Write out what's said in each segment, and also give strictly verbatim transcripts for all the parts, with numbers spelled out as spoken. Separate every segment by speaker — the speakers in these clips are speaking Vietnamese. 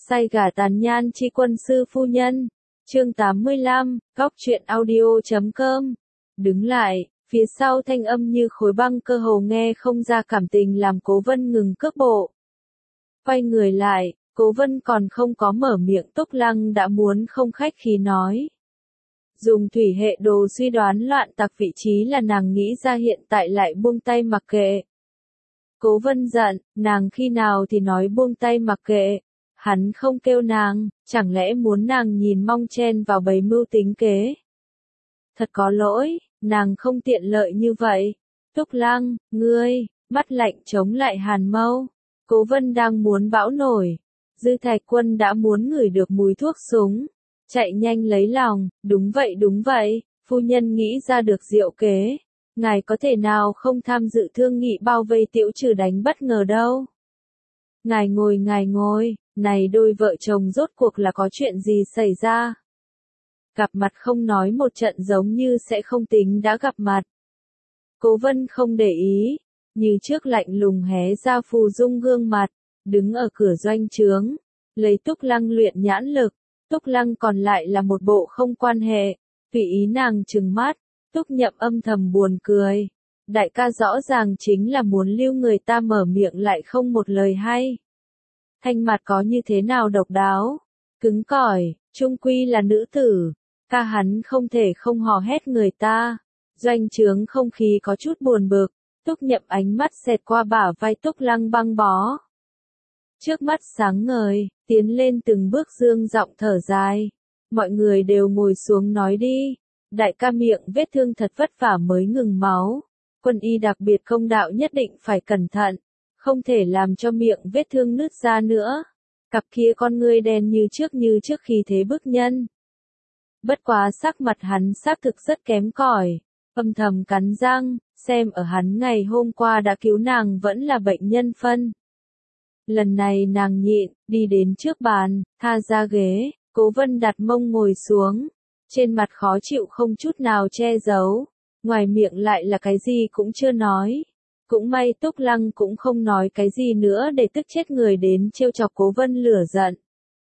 Speaker 1: Say gà tàn nhan chi quân sư phu nhân. Chương tám mươi lăm, góc truyện audio chấm com. Đứng lại, phía sau thanh âm như khối băng cơ hồ nghe không ra cảm tình làm Cố Vân ngừng cước bộ. Quay người lại, Cố Vân còn không có mở miệng Túc Lăng đã muốn không khách khí nói. Dùng thủy hệ đồ suy đoán loạn tặc vị trí là nàng nghĩ ra hiện tại lại buông tay mặc kệ. Cố Vân giận, nàng khi nào thì nói buông tay mặc kệ. Hắn không kêu nàng, chẳng lẽ muốn nàng nhìn mong chen vào bầy mưu tính kế. Thật có lỗi, nàng không tiện lợi như vậy. Túc Lăng, ngươi, mắt lạnh chống lại Hàn Mâu. Cố Vân đang muốn bão nổi. Dư Thạch Quân đã muốn ngửi được mùi thuốc súng. Chạy nhanh lấy lòng, đúng vậy đúng vậy, phu nhân nghĩ ra được diệu kế. Ngài có thể nào không tham dự thương nghị bao vây Tiểu Trừ đánh bất ngờ đâu. Ngài ngồi ngài ngồi, này đôi vợ chồng rốt cuộc là có chuyện gì xảy ra? Gặp mặt không nói một trận giống như sẽ không tính đã gặp mặt. Cố Vân không để ý, như trước lạnh lùng hé ra phù dung gương mặt, đứng ở cửa doanh trướng, lấy Túc Lăng luyện nhãn lực. Túc Lăng còn lại là một bộ không quan hệ, tùy ý nàng trừng mắt. Túc Nhậm âm thầm buồn cười. Đại ca rõ ràng chính là muốn lưu người ta mở miệng lại không một lời hay. Thanh mặt có như thế nào độc đáo, cứng cỏi, chung quy là nữ tử. Ca hắn không thể không hò hét người ta. Doanh trướng không khí có chút buồn bực. Túc Nhậm ánh mắt xẹt qua bả vai Túc Lăng băng bó. Trước mắt sáng ngời, tiến lên từng bước dương giọng thở dài. Mọi người đều ngồi xuống nói đi. Đại ca miệng vết thương thật vất vả mới ngừng máu. Quân y đặc biệt công đạo nhất định phải cẩn thận. Không thể làm cho miệng vết thương nứt ra nữa. Cặp kia con ngươi đen như trước như trước khi thế bức nhân. Bất quá sắc mặt hắn xác thực rất kém cỏi. Âm thầm cắn răng, xem ở hắn ngày hôm qua đã cứu nàng vẫn là bệnh nhân phân. Lần này nàng nhịn, đi đến trước bàn, tha ra ghế, Cố Vân đặt mông ngồi xuống. Trên mặt khó chịu không chút nào che giấu. Ngoài miệng lại là cái gì cũng chưa nói. Cũng may Túc Lăng cũng không nói cái gì nữa để tức chết người đến trêu chọc Cố Vân lửa giận.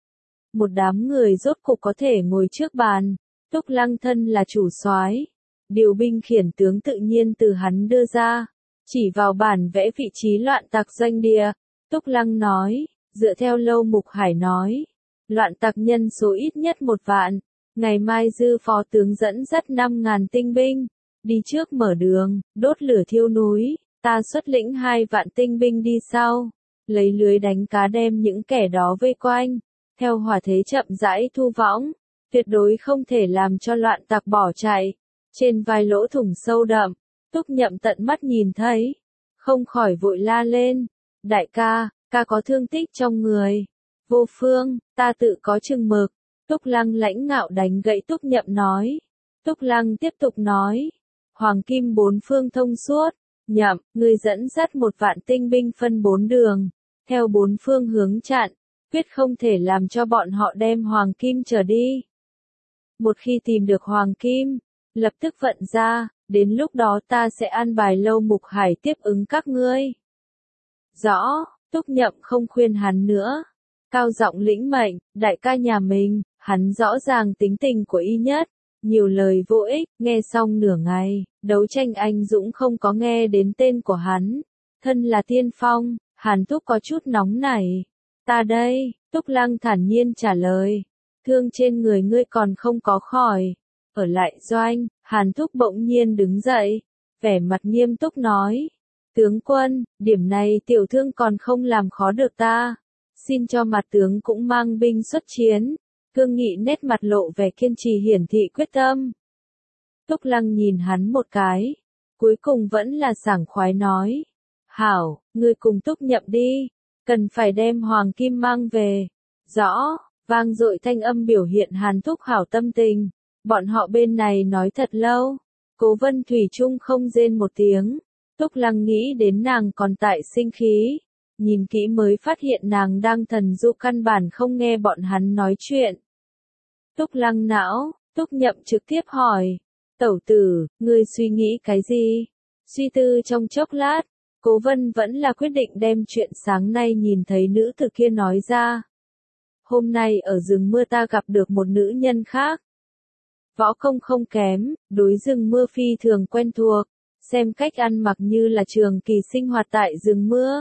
Speaker 1: Một đám người rốt cục có thể ngồi trước bàn. Túc Lăng thân là chủ soái, điều binh khiển tướng tự nhiên từ hắn đưa ra. Chỉ vào bản vẽ vị trí loạn tặc doanh địa. Túc Lăng nói, dựa theo Lâu Mục Hải nói. Loạn tặc nhân số ít nhất một vạn. Ngày mai dư phó tướng dẫn dắt năm ngàn tinh binh. Đi trước mở đường, đốt lửa thiêu núi. Ta xuất lĩnh hai vạn tinh binh đi sau. Lấy lưới đánh cá đem những kẻ đó vây quanh. Theo hỏa thế chậm rãi thu võng. Tuyệt đối không thể làm cho loạn tặc bỏ chạy. Trên vai lỗ thủng sâu đậm. Túc Nhậm tận mắt nhìn thấy. Không khỏi vội la lên. Đại ca, ca có thương tích trong người. Vô Phương, ta tự có chừng mực. Túc Lăng lãnh ngạo đánh gậy Túc Nhậm nói. Túc Lăng tiếp tục nói. Hoàng kim bốn phương thông suốt. Nhậm, người dẫn dắt một vạn tinh binh phân bốn đường. Theo bốn phương hướng chặn. Quyết không thể làm cho bọn họ đem Hoàng kim trở đi. Một khi tìm được Hoàng kim, lập tức vận ra. Đến lúc đó ta sẽ an bài Lâu Mục Hải tiếp ứng các ngươi. Rõ, Túc Nhậm không khuyên hắn nữa. Cao giọng lĩnh mệnh, đại ca nhà mình, hắn rõ ràng tính tình của y nhất. Nhiều lời vô ích, nghe xong nửa ngày, đấu tranh anh dũng không có nghe đến tên của hắn. Thân là tiên phong, Hàn Thúc có chút nóng nảy. Ta đây, Túc Lăng thản nhiên trả lời. Thương trên người ngươi còn không có khỏi. Ở lại doanh, Hàn Thúc bỗng nhiên đứng dậy. Vẻ mặt nghiêm túc nói. Tướng quân, điểm này tiểu thương còn không làm khó được ta. Xin cho mặt tướng cũng mang binh xuất chiến. Cương Nghị nét mặt lộ vẻ kiên trì hiển thị quyết tâm. Túc Lăng nhìn hắn một cái. Cuối cùng vẫn là sảng khoái nói. Hảo, ngươi cùng Túc Nhậm đi. Cần phải đem Hoàng Kim mang về. Rõ, vang dội thanh âm biểu hiện Hàn Thúc hảo tâm tình. Bọn họ bên này nói thật lâu. Cố Vân thủy chung không rên một tiếng. Túc Lăng nghĩ đến nàng còn tại sinh khí. Nhìn kỹ mới phát hiện nàng đang thần du căn bản không nghe bọn hắn nói chuyện. Túc Lăng não, Túc Nhậm trực tiếp hỏi. Tẩu tử, ngươi suy nghĩ cái gì? Suy tư trong chốc lát, Cố Vân vẫn là quyết định đem chuyện sáng nay nhìn thấy nữ tử kia nói ra. hôm nay ở rừng mưa ta gặp được một nữ nhân khác. Võ công không kém, đối rừng mưa phi thường quen thuộc, xem cách ăn mặc như là trường kỳ sinh hoạt tại rừng mưa.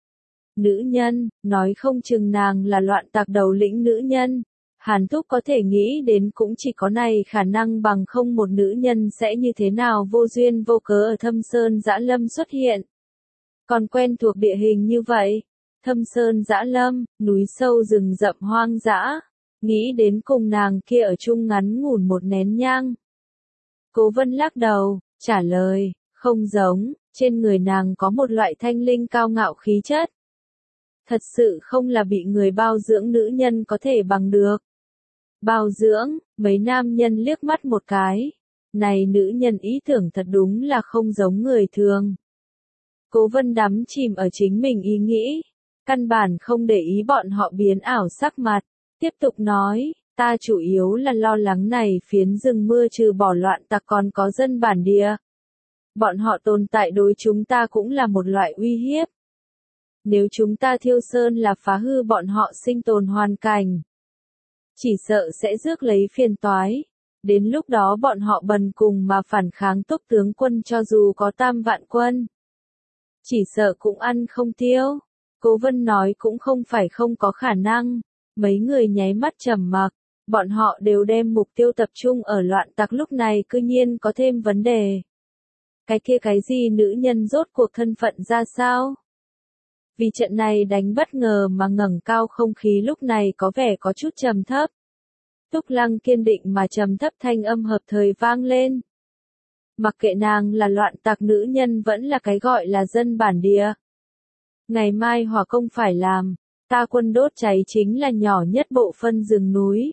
Speaker 1: Nữ nhân, nói không chừng nàng là loạn tạc đầu lĩnh nữ nhân. Hàn Thúc có thể nghĩ đến cũng chỉ có này khả năng, bằng không một nữ nhân sẽ như thế nào vô duyên vô cớ ở Thâm Sơn Dã Lâm xuất hiện. Còn quen thuộc địa hình như vậy, Thâm Sơn Dã Lâm, núi sâu rừng rậm hoang dã, nghĩ đến cùng nàng kia ở chung ngắn ngủn một nén nhang. Cố Vân lắc đầu, trả lời, không giống, trên người nàng có một loại thanh linh cao ngạo khí chất. Thật sự không là bị người bao dưỡng nữ nhân có thể bằng được. Bao dưỡng, mấy nam nhân liếc mắt một cái. Này nữ nhân ý tưởng thật đúng là không giống người thường. Cố Vân đắm chìm ở chính mình ý nghĩ, căn bản không để ý bọn họ biến ảo sắc mặt, tiếp tục nói, ta chủ yếu là lo lắng này phiến rừng mưa trừ bỏ loạn tặc còn có dân bản địa. Bọn họ tồn tại đối chúng ta cũng là một loại uy hiếp. Nếu chúng ta thiêu sơn là phá hư bọn họ sinh tồn hoàn cảnh, chỉ sợ sẽ rước lấy phiền toái. Đến lúc đó bọn họ bần cùng mà phản kháng Túc tướng quân cho dù có tam vạn quân, chỉ sợ cũng ăn không tiêu. Cố Vân nói cũng không phải không có khả năng. Mấy người nháy mắt trầm mặc, bọn họ đều đem mục tiêu tập trung ở loạn tặc, lúc này cư nhiên có thêm vấn đề. Cái kia cái gì nữ nhân rốt cuộc thân phận ra sao? Vì trận này đánh bất ngờ mà ngẩng cao không khí lúc này có vẻ có chút trầm thấp. Túc Lăng kiên định mà trầm thấp thanh âm hợp thời vang lên. Mặc kệ nàng là loạn tặc nữ nhân vẫn là cái gọi là dân bản địa. Ngày mai hỏa công phải làm, ta quân đốt cháy chính là nhỏ nhất bộ phân rừng núi.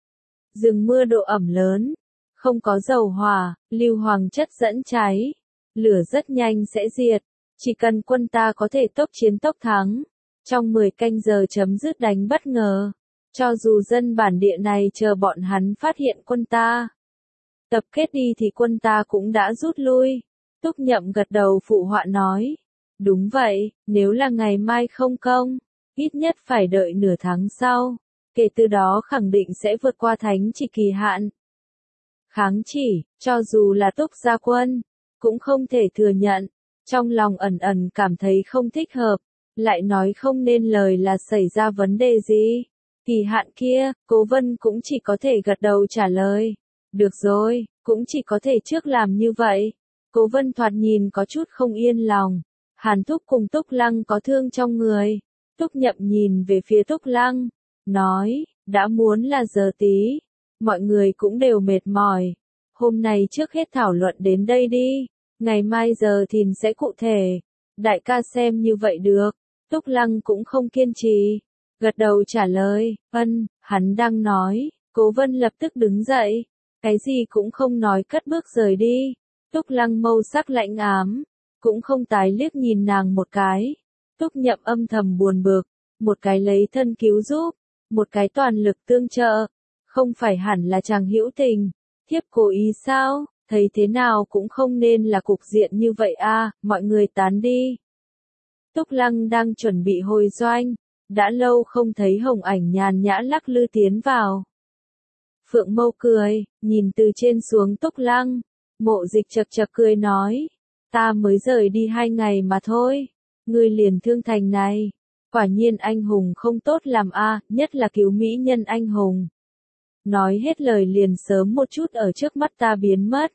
Speaker 1: Rừng mưa độ ẩm lớn, không có dầu hỏa, lưu hoàng chất dẫn cháy, lửa rất nhanh sẽ diệt. Chỉ cần quân ta có thể tốc chiến tốc thắng, trong mười canh giờ chấm dứt đánh bất ngờ, cho dù dân bản địa này chờ bọn hắn phát hiện quân ta tập kết đi thì quân ta cũng đã rút lui. Túc Nhậm gật đầu phụ họa nói, đúng vậy, nếu là ngày mai không công, ít nhất phải đợi nửa tháng sau, kể từ đó khẳng định sẽ vượt qua thánh chỉ kỳ hạn. Kháng chỉ, cho dù là Túc gia quân, cũng không thể thừa nhận. Trong lòng ẩn ẩn cảm thấy không thích hợp, lại nói không nên lời là xảy ra vấn đề gì. Kỳ hạn kia, Cố Vân cũng chỉ có thể gật đầu trả lời. Được rồi, cũng chỉ có thể trước làm như vậy. Cố Vân thoạt nhìn có chút không yên lòng. Hàn Thúc cùng Túc Lăng có thương trong người. Túc Nhậm nhìn về phía Túc Lăng, nói, đã muốn là giờ tí. Mọi người cũng đều mệt mỏi. Hôm nay trước hết thảo luận đến đây đi. Ngày mai giờ thìn sẽ cụ thể. Đại ca xem như vậy được. Túc Lăng cũng không kiên trì. Gật đầu trả lời, ân, hắn đang nói. Cố Vân lập tức đứng dậy. Cái gì cũng không nói cất bước rời đi. Túc Lăng mâu sắc lạnh ám. Cũng không tái liếc nhìn nàng một cái. Túc Nhậm âm thầm buồn bực. Một cái lấy thân cứu giúp. Một cái toàn lực tương trợ. Không phải hẳn là chàng hữu tình. Thiếp cố ý sao? Thấy thế nào cũng không nên là cục diện như vậy a, mọi người tán đi. Túc Lăng đang chuẩn bị hồi doanh, đã lâu không thấy Hồng Ảnh nhàn nhã lắc lư tiến vào. Phượng Mâu cười, nhìn từ trên xuống Túc Lăng, Mộ Dịch chật chật cười nói, ta mới rời đi hai ngày mà thôi, ngươi liền thương thành này, quả nhiên anh hùng không tốt làm a, nhất là cứu mỹ nhân anh hùng. Nói hết lời liền sớm một chút ở trước mắt ta biến mất.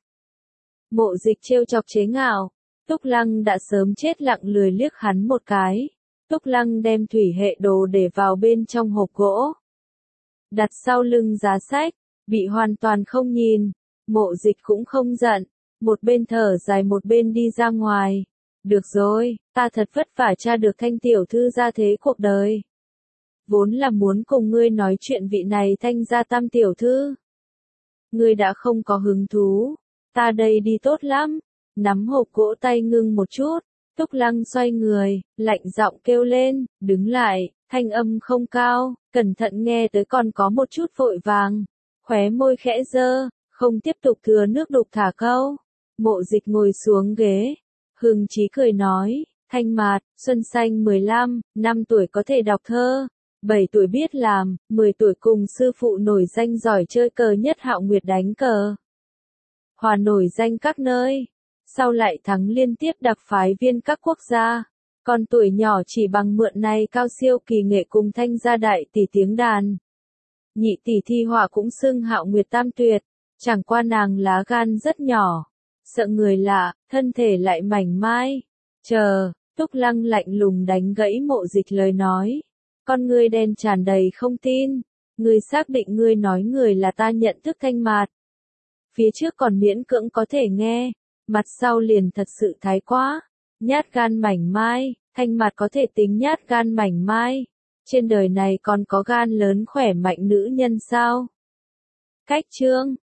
Speaker 1: Mộ Dịch trêu chọc chế ngạo, Túc Lăng đã sớm chết lặng lười liếc hắn một cái. Túc Lăng đem thủy hệ đồ để vào bên trong hộp gỗ, đặt sau lưng giá sách, bị hoàn toàn không nhìn. Mộ Dịch cũng không giận, một bên thở dài một bên đi ra ngoài. Được rồi, ta thật vất vả tra được Thanh tiểu thư gia thế cuộc đời. Vốn là muốn cùng ngươi nói chuyện vị này Thanh gia tam tiểu thư. Ngươi đã không có hứng thú, ta đây đi tốt lắm. Nắm hộp gỗ tay ngưng một chút, Túc Lăng xoay người, lạnh giọng kêu lên, đứng lại, thanh âm không cao, cẩn thận nghe tới còn có một chút vội vàng. Khóe môi khẽ dơ, không tiếp tục thừa nước đục thả câu. Mộ Dịch ngồi xuống ghế, Hưng Chí cười nói, Thanh Mạt, xuân xanh mười lăm, năm tuổi có thể đọc thơ, bảy tuổi biết làm, mười tuổi cùng sư phụ nổi danh giỏi chơi cờ nhất Hạo Nguyệt đánh cờ. Hòa nổi danh các nơi, sau lại thắng liên tiếp đặc phái viên các quốc gia. Còn tuổi nhỏ chỉ bằng mượn này cao siêu kỳ nghệ cùng thanh gia đại tỷ tiếng đàn. Nhị tỷ thi họa cũng xưng Hạo Nguyệt tam tuyệt, chẳng qua nàng lá gan rất nhỏ, sợ người lạ, thân thể lại mảnh mai. Chờ, Túc Lăng lạnh lùng đánh gãy Mộ Dịch lời nói. Con ngươi đen tràn đầy không tin, ngươi xác định ngươi nói người là ta nhận thức Thanh Mạt. Phía trước còn miễn cưỡng có thể nghe, mặt sau liền thật sự thái quá, nhát gan mảnh mai, Thanh Mạt có thể tính nhát gan mảnh mai. Trên đời này còn có gan lớn khỏe mạnh nữ nhân sao? Cách chương